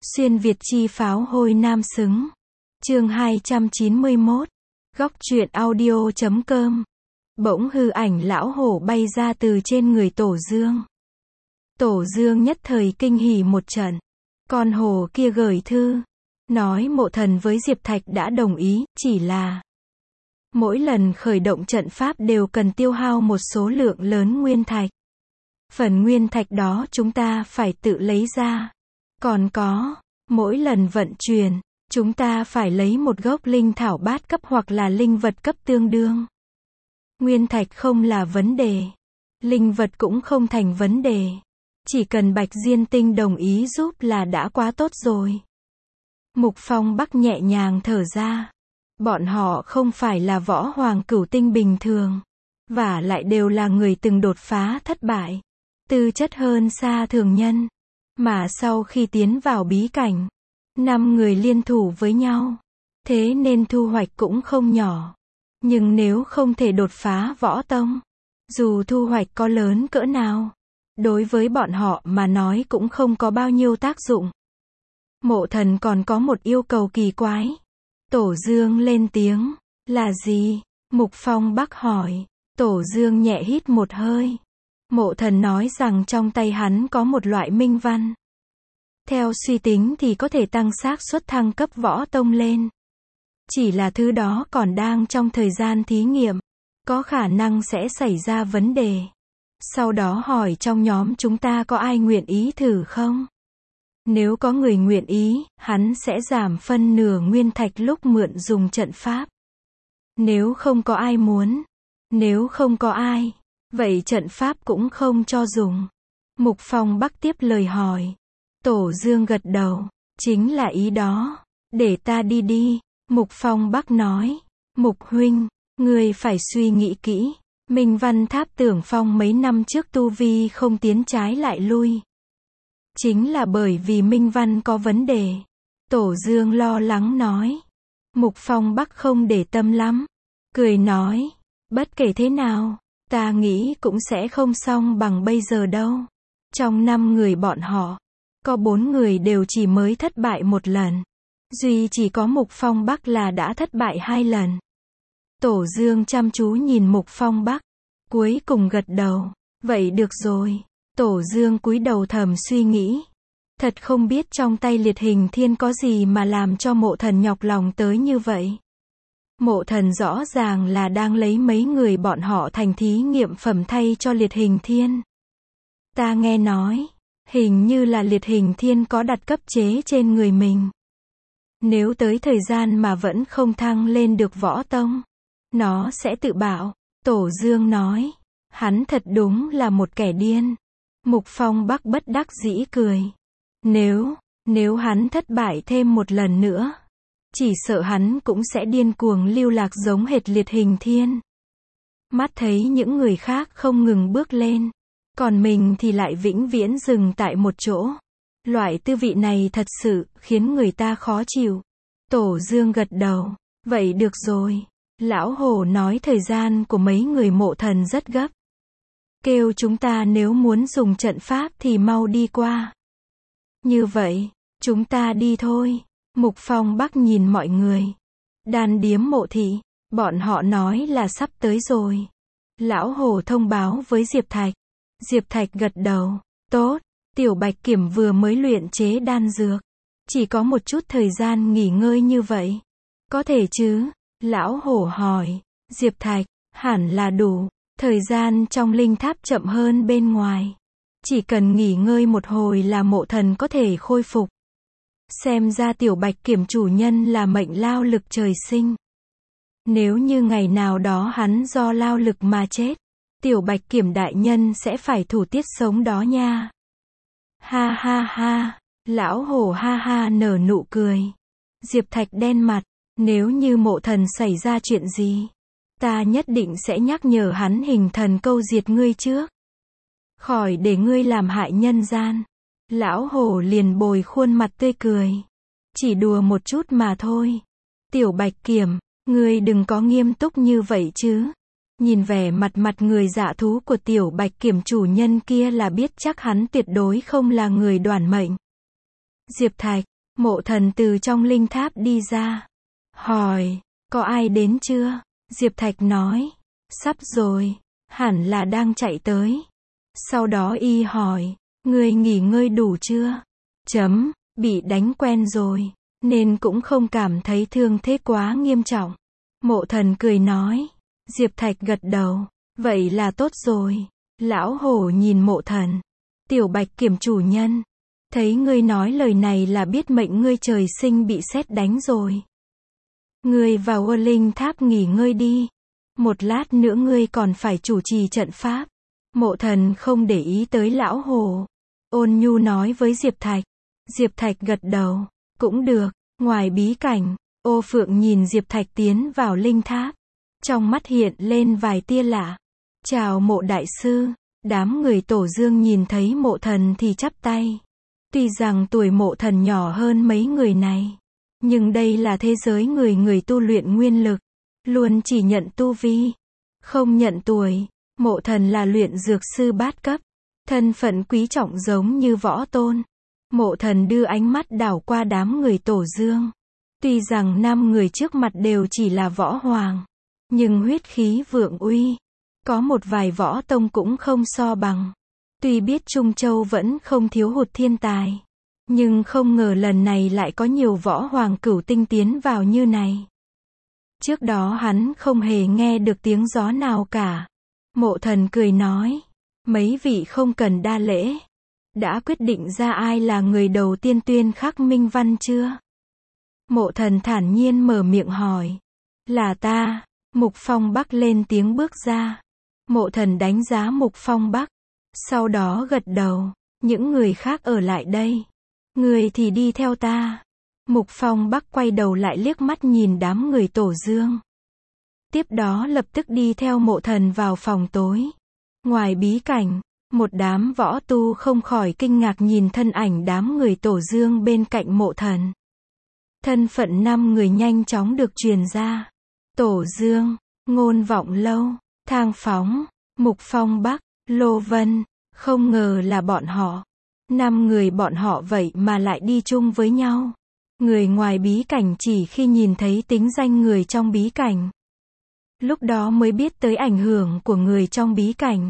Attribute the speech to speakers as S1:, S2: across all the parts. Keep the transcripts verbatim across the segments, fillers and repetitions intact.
S1: Xuyên Việt chi pháo hôi nam xứng. Chương hai trăm chín mươi mốt. Góc truyện audio chấm com. Bỗng hư ảnh lão hổ bay ra từ trên người Tổ Dương. Tổ Dương nhất thời kinh hỉ một trận. Con hổ kia gửi thư, nói Mộ Thần với Diệp Thạch đã đồng ý, chỉ là mỗi lần khởi động trận pháp đều cần tiêu hao một số lượng lớn nguyên thạch. Phần nguyên thạch đó chúng ta phải tự lấy ra. Còn có, mỗi lần vận chuyển, chúng ta phải lấy một gốc linh thảo bát cấp hoặc là linh vật cấp tương đương. Nguyên thạch không là vấn đề. Linh vật cũng không thành vấn đề. Chỉ cần Bạch Diên Tinh đồng ý giúp là đã quá tốt rồi. Mục Phong Bắc nhẹ nhàng thở ra. Bọn họ không phải là võ hoàng cửu tinh bình thường. Và lại đều là người từng đột phá thất bại. Tư chất hơn xa thường nhân. Mà sau khi tiến vào bí cảnh, năm người liên thủ với nhau. Thế nên thu hoạch cũng không nhỏ. Nhưng nếu không thể đột phá võ tông, dù thu hoạch có lớn cỡ nào, đối với bọn họ mà nói cũng không có bao nhiêu tác dụng. Mộ Thần còn có một yêu cầu kỳ quái. Tổ Dương lên tiếng. Là gì? Mục Phong Bắc hỏi. Tổ Dương nhẹ hít một hơi. Mộ Thần nói rằng trong tay hắn có một loại minh văn. Theo suy tính thì có thể tăng xác suất thăng cấp võ tông lên. Chỉ là thứ đó còn đang trong thời gian thí nghiệm. Có khả năng sẽ xảy ra vấn đề. Sau đó hỏi trong nhóm chúng ta có ai nguyện ý thử không? Nếu có người nguyện ý, hắn sẽ giảm phân nửa nguyên thạch lúc mượn dùng trận pháp. Nếu không có ai muốn, nếu không có ai, vậy trận pháp cũng không cho dùng. Mục Phong Bắc tiếp lời hỏi. Tổ Dương gật đầu. Chính là ý đó. Để ta đi đi. Mục Phong Bắc nói. Mục huynh, ngươi phải suy nghĩ kỹ. Minh Văn Tháp Tưởng Phong mấy năm trước tu vi không tiến trái lại lui. Chính là bởi vì Minh Văn có vấn đề. Tổ Dương lo lắng nói. Mục Phong Bắc không để tâm lắm. Cười nói. Bất kể thế nào, ta nghĩ cũng sẽ không xong bằng bây giờ đâu. Trong năm người bọn họ, có bốn người đều chỉ mới thất bại một lần. Duy chỉ có Mục Phong Bắc là đã thất bại hai lần. Tổ Dương chăm chú nhìn Mục Phong Bắc, cuối cùng gật đầu. Vậy được rồi. Tổ Dương cúi đầu thầm suy nghĩ. Thật không biết trong tay Liệt Hình Thiên có gì mà làm cho Mộ Thần nhọc lòng tới như vậy. Mộ Thần rõ ràng là đang lấy mấy người bọn họ thành thí nghiệm phẩm thay cho Liệt Hình Thiên. Ta nghe nói, hình như là Liệt Hình Thiên có đặt cấp chế trên người mình. Nếu tới thời gian mà vẫn không thăng lên được võ tông, nó sẽ tự bạo. Tổ Dương nói. Hắn thật đúng là một kẻ điên. Mục Phong Bắc bất đắc dĩ cười. Nếu, nếu hắn thất bại thêm một lần nữa, chỉ sợ hắn cũng sẽ điên cuồng lưu lạc giống hệt Liệt Hình Thiên. Mắt thấy những người khác không ngừng bước lên, còn mình thì lại vĩnh viễn dừng tại một chỗ. Loại tư vị này thật sự khiến người ta khó chịu. Tổ Dương gật đầu. Vậy được rồi. Lão hổ nói thời gian của mấy người Mộ Thần rất gấp. Kêu chúng ta nếu muốn dùng trận pháp thì mau đi qua. Như vậy, chúng ta đi thôi. Mục Phong Bắc nhìn mọi người. Đan điếm Mộ Thị, bọn họ nói là sắp tới rồi. Lão hổ thông báo với Diệp Thạch. Diệp Thạch gật đầu. Tốt, Tiểu Bạch Kiểm vừa mới luyện chế đan dược. Chỉ có một chút thời gian nghỉ ngơi như vậy. Có thể chứ? Lão hổ hỏi. Diệp Thạch, hẳn là đủ. Thời gian trong linh tháp chậm hơn bên ngoài. Chỉ cần nghỉ ngơi một hồi là Mộ Thần có thể khôi phục. Xem ra Tiểu Bạch Kiểm chủ nhân là mệnh lao lực trời sinh. Nếu như ngày nào đó hắn do lao lực mà chết, Tiểu Bạch Kiểm đại nhân sẽ phải thủ tiết sống đó nha. Ha ha ha. Lão hổ ha ha nở nụ cười. Diệp Thạch đen mặt. Nếu như Mộ Thần xảy ra chuyện gì, ta nhất định sẽ nhắc nhở hắn hình thần câu diệt ngươi trước. Khỏi để ngươi làm hại nhân gian. Lão hổ liền bồi khuôn mặt tươi cười. Chỉ đùa một chút mà thôi. Tiểu Bạch Kiểm, ngươi đừng có nghiêm túc như vậy chứ. Nhìn vẻ mặt mặt người dạ thú của Tiểu Bạch Kiểm chủ nhân kia là biết chắc hắn tuyệt đối không là người đoản mệnh. Diệp Thạch, Mộ Thần từ trong linh tháp đi ra. Hỏi, có ai đến chưa? Diệp Thạch nói, sắp rồi, hẳn là đang chạy tới. Sau đó y hỏi, ngươi nghỉ ngơi đủ chưa? Chấm, bị đánh quen rồi, nên cũng không cảm thấy thương thế quá nghiêm trọng. Mộ Thần cười nói. Diệp Thạch gật đầu, vậy là tốt rồi. Lão hổ nhìn Mộ Thần. Tiểu Bạch Kiểm chủ nhân, thấy ngươi nói lời này là biết mệnh ngươi trời sinh bị sét đánh rồi. Ngươi vào Ơ Linh Tháp nghỉ ngơi đi. Một lát nữa ngươi còn phải chủ trì trận pháp. Mộ Thần không để ý tới lão hổ. Ôn nhu nói với Diệp Thạch. Diệp Thạch gật đầu. Cũng được. Ngoài bí cảnh, Ô Phượng nhìn Diệp Thạch tiến vào linh tháp. Trong mắt hiện lên vài tia lạ. Chào Mộ đại sư. Đám người Tổ Dương nhìn thấy Mộ Thần thì chắp tay. Tuy rằng tuổi Mộ Thần nhỏ hơn mấy người này, nhưng đây là thế giới người người tu luyện nguyên lực, luôn chỉ nhận tu vi, không nhận tuổi. Mộ Thần là luyện dược sư bát cấp, thân phận quý trọng giống như võ tôn. Mộ Thần đưa ánh mắt đảo qua đám người Tổ Dương. Tuy rằng năm người trước mặt đều chỉ là võ hoàng, nhưng huyết khí vượng uy, có một vài võ tông cũng không so bằng. Tuy biết Trung Châu vẫn không thiếu hụt thiên tài, nhưng không ngờ lần này lại có nhiều võ hoàng cửu tinh tiến vào như này. Trước đó hắn không hề nghe được tiếng gió nào cả. Mộ Thần cười nói, mấy vị không cần đa lễ. Đã quyết định ra ai là người đầu tiên tuyên khắc minh văn chưa? Mộ Thần thản nhiên mở miệng hỏi. Là ta. Mục Phong Bắc lên tiếng bước ra. Mộ Thần đánh giá Mục Phong Bắc, sau đó gật đầu. Những người khác ở lại đây, người thì đi theo ta. Mục Phong Bắc quay đầu lại liếc mắt nhìn đám người Tổ Dương. Tiếp đó lập tức đi theo Mộ Thần vào phòng tối. Ngoài bí cảnh, một đám võ tu không khỏi kinh ngạc nhìn thân ảnh đám người Tổ Dương bên cạnh Mộ Thần. Thân phận năm người nhanh chóng được truyền ra. Tổ Dương, Ngôn Vọng Lâu, Thang Phóng, Mục Phong Bắc, Lô Vân, không ngờ là bọn họ. Năm người bọn họ vậy mà lại đi chung với nhau. Người ngoài bí cảnh chỉ khi nhìn thấy tính danh người trong bí cảnh, lúc đó mới biết tới ảnh hưởng của người trong bí cảnh.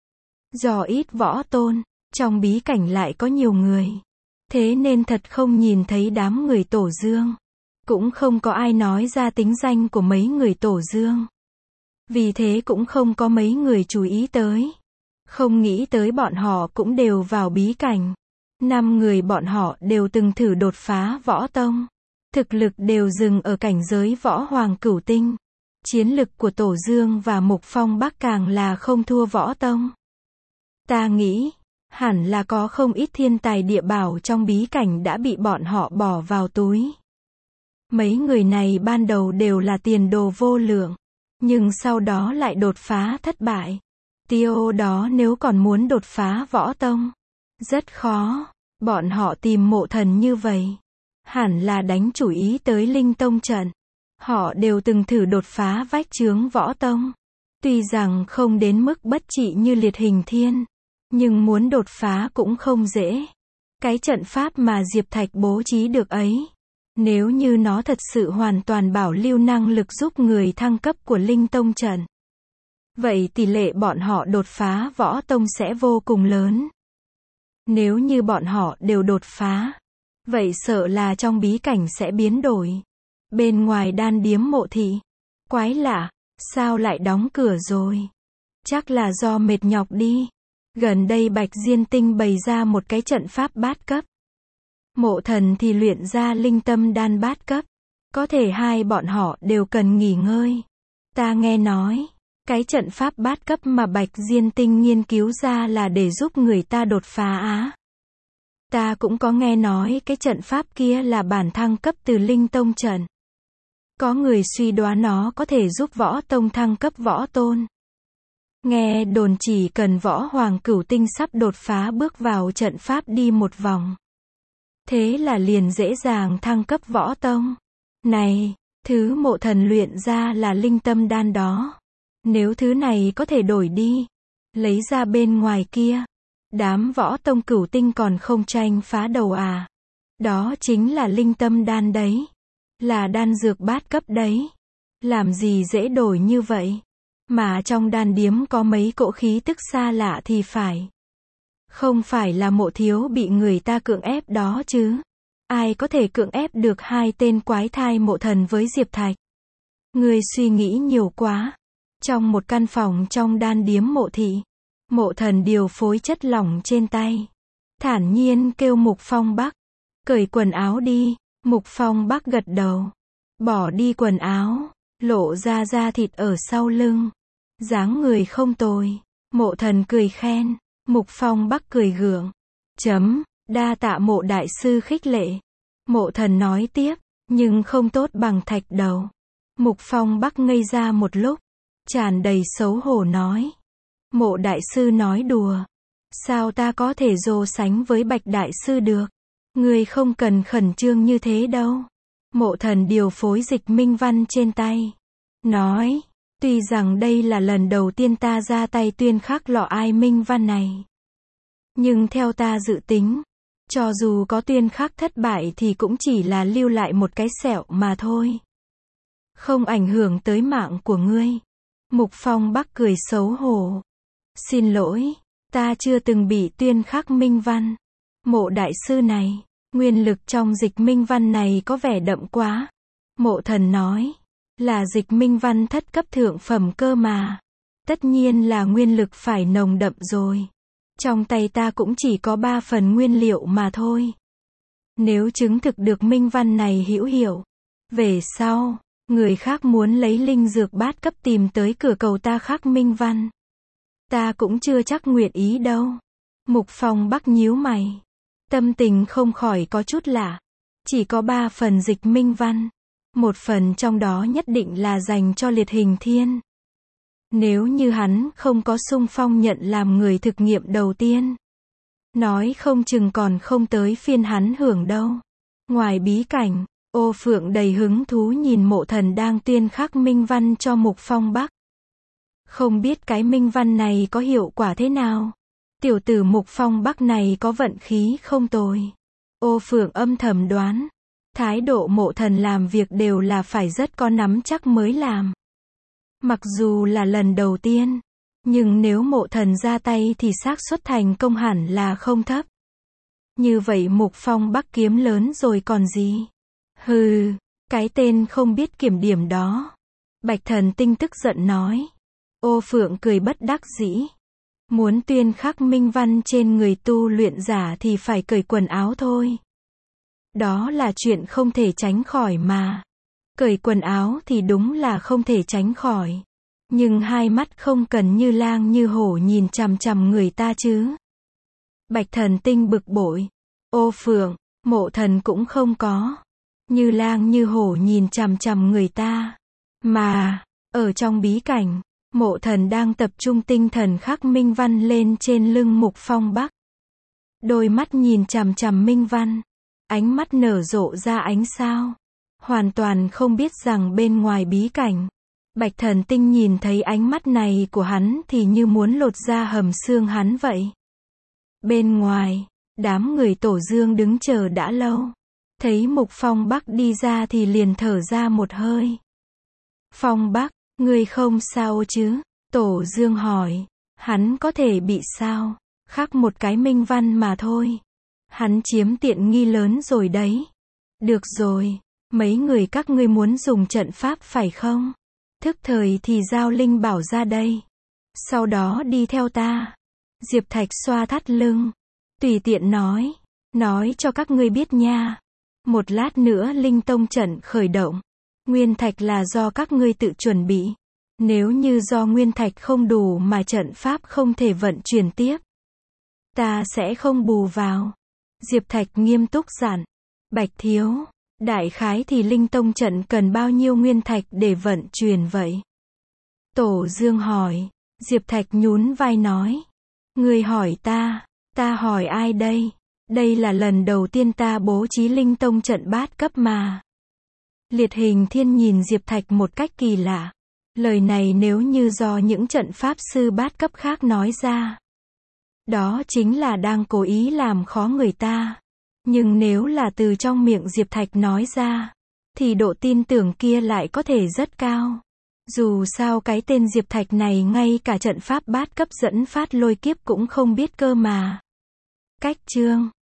S1: Do ít võ tôn, trong bí cảnh lại có nhiều người, thế nên thật không nhìn thấy đám người Tổ Dương. Cũng không có ai nói ra tính danh của mấy người Tổ Dương. Vì thế cũng không có mấy người chú ý tới. Không nghĩ tới bọn họ cũng đều vào bí cảnh. Năm người bọn họ đều từng thử đột phá võ tông. Thực lực đều dừng ở cảnh giới võ hoàng cửu tinh. Chiến lực của Tổ Dương và Mục Phong Bắc càng là không thua võ tông. Ta nghĩ, hẳn là có không ít thiên tài địa bảo trong bí cảnh đã bị bọn họ bỏ vào túi. Mấy người này ban đầu đều là tiền đồ vô lượng, nhưng sau đó lại đột phá thất bại. Tiêu đó nếu còn muốn đột phá võ tông, rất khó. Bọn họ tìm Mộ Thần như vậy, hẳn là đánh chủ ý tới Linh Tông trận. Họ đều từng thử đột phá vách chướng võ tông. Tuy rằng không đến mức bất trị như Liệt Hình Thiên, nhưng muốn đột phá cũng không dễ. Cái trận pháp mà Diệp Thạch bố trí được ấy, nếu như nó thật sự hoàn toàn bảo lưu năng lực giúp người thăng cấp của Linh Tông trận, vậy tỷ lệ bọn họ đột phá võ tông sẽ vô cùng lớn. Nếu như bọn họ đều đột phá, vậy sợ là trong bí cảnh sẽ biến đổi. Bên ngoài đan điếm Mộ thị, quái lạ, sao lại đóng cửa rồi? Chắc là do mệt nhọc đi. Gần đây Bạch Diên Tinh bày ra một cái trận pháp bát cấp. Mộ Thần thì luyện ra linh tâm đan bát cấp. Có thể hai bọn họ đều cần nghỉ ngơi. Ta nghe nói, cái trận pháp bát cấp mà Bạch Diên Tinh nghiên cứu ra là để giúp người ta đột phá á. Ta cũng có nghe nói cái trận pháp kia là bản thăng cấp từ Linh Tông trận. Có người suy đoán nó có thể giúp võ tông thăng cấp võ tôn. Nghe đồn chỉ cần võ hoàng cửu tinh sắp đột phá bước vào trận pháp đi một vòng, thế là liền dễ dàng thăng cấp võ tông. Này, thứ Mộ Thần luyện ra là linh tâm đan đó. Nếu thứ này có thể đổi đi, lấy ra bên ngoài kia, đám võ tông cửu tinh còn không tranh phá đầu à? Đó chính là linh tâm đan đấy. Là đan dược bát cấp đấy. Làm gì dễ đổi như vậy? Mà trong đan điếm có mấy cỗ khí tức xa lạ thì phải. Không phải là Mộ thiếu bị người ta cưỡng ép đó chứ. Ai có thể cưỡng ép được hai tên quái thai Mộ Thần với Diệp Thạch? Ngươi suy nghĩ nhiều quá. Trong một căn phòng trong đan điếm Mộ thị, Mộ Thần điều phối chất lỏng trên tay. Thản nhiên kêu Mục Phong Bắc. Cởi quần áo đi. Mục Phong Bắc gật đầu. Bỏ đi quần áo. Lộ ra da thịt ở sau lưng. Dáng người không tồi. Mộ Thần cười khen. Mục Phong Bắc cười gượng. Chấm. Đa tạ Mộ đại sư khích lệ. Mộ Thần nói tiếp. Nhưng không tốt bằng thạch đầu. Mục Phong Bắc ngây ra một lúc. Tràn đầy xấu hổ nói. Mộ đại sư nói đùa. Sao ta có thể so sánh với Bạch đại sư được? Ngươi không cần khẩn trương như thế đâu. Mộ Thần điều phối dịch minh văn trên tay. Nói. Tuy rằng đây là lần đầu tiên ta ra tay tuyên khắc lọ ai minh văn này. Nhưng theo ta dự tính. Cho dù có tuyên khắc thất bại thì cũng chỉ là lưu lại một cái sẹo mà thôi. Không ảnh hưởng tới mạng của ngươi. Mục Phong Bắc cười xấu hổ. Xin lỗi. Ta chưa từng bị tuyên khắc minh văn. Mộ đại sư này. Nguyên lực trong dịch minh văn này có vẻ đậm quá. Mộ Thần nói. Là dịch minh văn thất cấp thượng phẩm cơ mà. Tất nhiên là nguyên lực phải nồng đậm rồi. Trong tay ta cũng chỉ có ba phần nguyên liệu mà thôi. Nếu chứng thực được minh văn này hữu hiệu. Về sau, người khác muốn lấy linh dược bát cấp tìm tới cửa cầu ta khắc minh văn. Ta cũng chưa chắc nguyện ý đâu. Mục Phong Bắc nhíu mày. Tâm tình không khỏi có chút lạ. Chỉ có ba phần dịch minh văn. Một phần trong đó nhất định là dành cho Liệt Hình Thiên. Nếu như hắn không có xung phong nhận làm người thực nghiệm đầu tiên. Nói không chừng còn không tới phiên hắn hưởng đâu. Ngoài bí cảnh, Ô Phượng đầy hứng thú nhìn Mộ Thần đang tuyên khắc minh văn cho Mục Phong Bắc. Không biết cái minh văn này có hiệu quả thế nào. Tiểu tử Mục Phong Bắc này có vận khí không tồi. Ô Phượng âm thầm đoán. Thái độ Mộ Thần làm việc đều là phải rất có nắm chắc mới làm. Mặc dù là lần đầu tiên. Nhưng nếu Mộ Thần ra tay thì xác suất thành công hẳn là không thấp. Như vậy Mục Phong Bắc kiếm lớn rồi còn gì. Hừ, cái tên không biết kiểm điểm đó. Bạch Thần Tinh tức giận nói. Ô Phượng cười bất đắc dĩ. Muốn tuyên khắc minh văn trên người tu luyện giả thì phải cởi quần áo thôi. Đó là chuyện không thể tránh khỏi mà. Cởi quần áo thì đúng là không thể tránh khỏi. Nhưng hai mắt không cần như lang như hổ nhìn chằm chằm người ta chứ. Bạch Thần Tinh bực bội. Ô Phượng, Mộ Thần cũng không có. Như lang như hổ nhìn chằm chằm người ta. Mà, ở trong bí cảnh, Mộ Thần đang tập trung tinh thần khắc minh văn lên trên lưng Mục Phong Bắc. Đôi mắt nhìn chằm chằm minh văn. Ánh mắt nở rộ ra ánh sao. Hoàn toàn không biết rằng bên ngoài bí cảnh. Bạch Thần Tinh nhìn thấy ánh mắt này của hắn thì như muốn lột ra hầm xương hắn vậy. Bên ngoài, đám người Tổ Dương đứng chờ đã lâu. Thấy Mục Phong Bắc đi ra thì liền thở ra một hơi. Phong Bắc, ngươi không sao chứ? Tổ Dương hỏi. Hắn có thể bị sao? Khắc một cái minh văn mà thôi. Hắn chiếm tiện nghi lớn rồi đấy. Được rồi, mấy người các ngươi muốn dùng trận pháp phải không? Thức thời thì giao linh bảo ra đây. Sau đó đi theo ta. Diệp Thạch xoa thắt lưng. Tùy tiện nói. Nói cho các ngươi biết nha. Một lát nữa linh tông trận khởi động. Nguyên thạch là do các ngươi tự chuẩn bị. Nếu như do nguyên thạch không đủ mà trận pháp không thể vận chuyển tiếp. Ta sẽ không bù vào. Diệp Thạch nghiêm túc dặn. Bạch thiếu. Đại khái thì linh tông trận cần bao nhiêu nguyên thạch để vận chuyển vậy? Tổ Dương hỏi. Diệp Thạch nhún vai nói. Ngươi hỏi ta. Ta hỏi ai đây? Đây là lần đầu tiên ta bố trí linh tông trận bát cấp mà. Liệt Hình Thiên nhìn Diệp Thạch một cách kỳ lạ. Lời này nếu như do những trận pháp sư bát cấp khác nói ra. Đó chính là đang cố ý làm khó người ta. Nhưng nếu là từ trong miệng Diệp Thạch nói ra, thì độ tin tưởng kia lại có thể rất cao. Dù sao cái tên Diệp Thạch này ngay cả trận pháp bát cấp dẫn phát lôi kiếp cũng không biết cơ mà. Cách chương